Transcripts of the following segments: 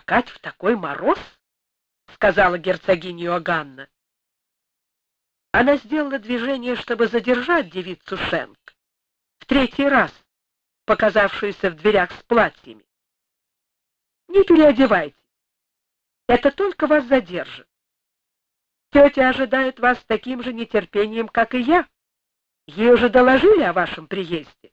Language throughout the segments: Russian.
скакать в такой мороз?» — сказала герцогиня Иоганна. Она сделала движение, чтобы задержать девицу Шенк, в третий раз показавшуюся в дверях с платьями. «Не переодевайтесь, это только вас задержит. Тетя ожидает вас с таким же нетерпением, как и я. Ей уже доложили о вашем приезде».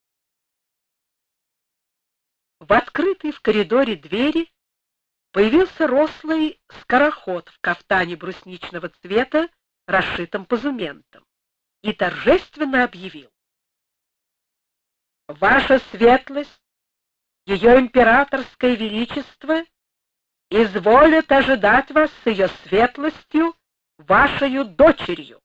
В открытой в коридоре двери появился рослый скороход в кафтане брусничного цвета, расшитым позументом, и торжественно объявил: «Ваша светлость, ее императорское величество, изволит ожидать вас с ее светлостью, вашею дочерью».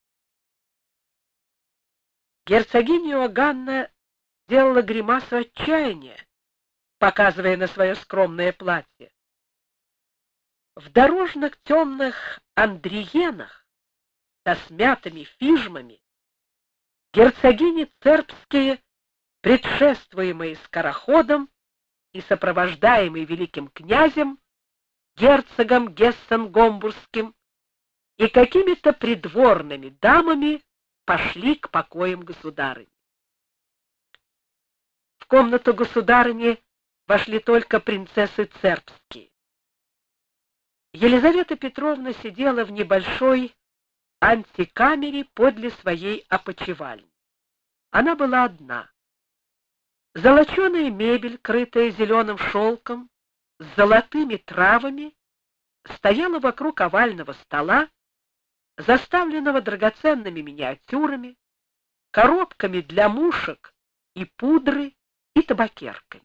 Герцогиня Иоганна делала гримасу отчаяния, показывая на свое скромное платье. В дорожных темных андриенах со смятыми фижмами герцогини цербские, предшествуемые скороходом и сопровождаемые великим князем, герцогом Гессен-Гомбургским и какими-то придворными дамами, пошли к покоям государыни. В комнату государыни вошли только принцессы цербские. Елизавета Петровна сидела в небольшой антикамере подле своей опочивальни. Она была одна. Золоченая мебель, крытая зеленым шелком, с золотыми травами, стояла вокруг овального стола, заставленного драгоценными миниатюрами, коробками для мушек и пудры и табакерками.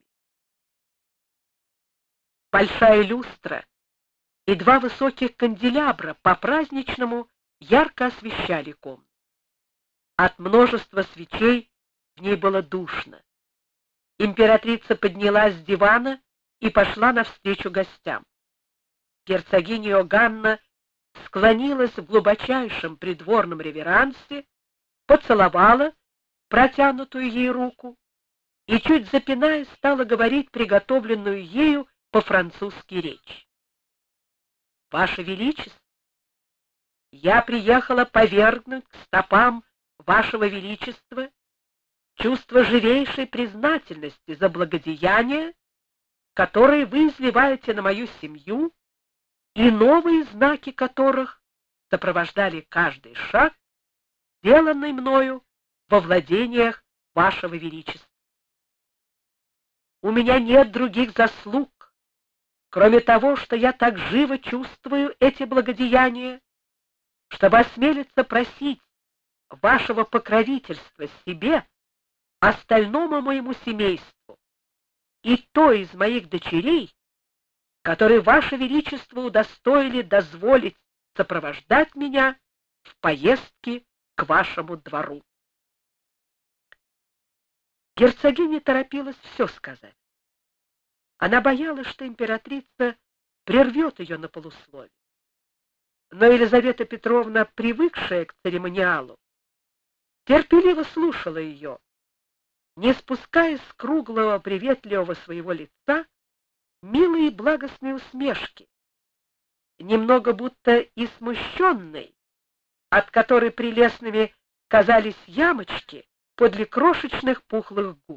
Большая люстра и два высоких канделябра по-праздничному ярко освещали комнату. От множества свечей в ней было душно. Императрица поднялась с дивана и пошла навстречу гостям. Герцогиня Иоганна склонилась в глубочайшем придворном реверансе, поцеловала протянутую ей руку и, чуть запинаясь, стала говорить приготовленную ею по-французски речь. «Ваше Величество, я приехала повергнуть к стопам Вашего Величества чувство живейшей признательности за благодеяния, которые вы изливаете на мою семью, и новые знаки которых сопровождали каждый шаг, сделанный мною во владениях Вашего Величества. У меня нет других заслуг, кроме того, что я так живо чувствую эти благодеяния, чтобы осмелиться просить вашего покровительства себе, остальному моему семейству, и той из моих дочерей, которые Ваше Величество удостоили дозволить сопровождать меня в поездке к вашему двору». Герцогиня торопилась все сказать. Она боялась, что императрица прервет ее на полуслове. Но Елизавета Петровна, привыкшая к церемониалу, терпеливо слушала ее, не спуская с круглого приветливого своего лица милые благостные усмешки, немного будто и смущенной, от которой прелестными казались ямочки подле крошечных пухлых губ.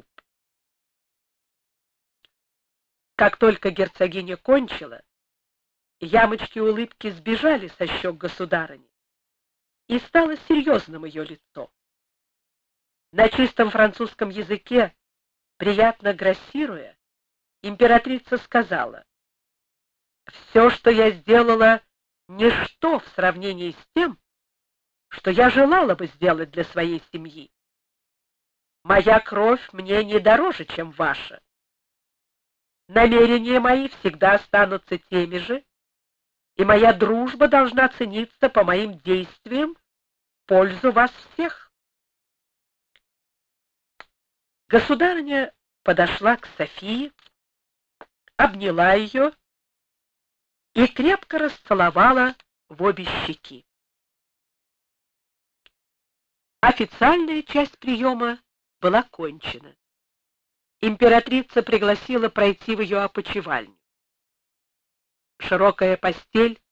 Как только герцогиня кончила, ямочки улыбки сбежали со щек государыни, и стало серьезным ее лицо. На чистом французском языке, приятно грассируя, императрица сказала: «Все, что я сделала, ничто в сравнении с тем, что я желала бы сделать для своей семьи. Моя кровь мне не дороже, чем ваша. Намерения мои всегда останутся теми же, и моя дружба должна цениться по моим действиям в пользу вас всех». Государыня подошла к Софии, обняла ее и крепко расцеловала в обе щеки. Официальная часть приема была кончена. Императрица пригласила пройти в ее опочивальню. Широкая постель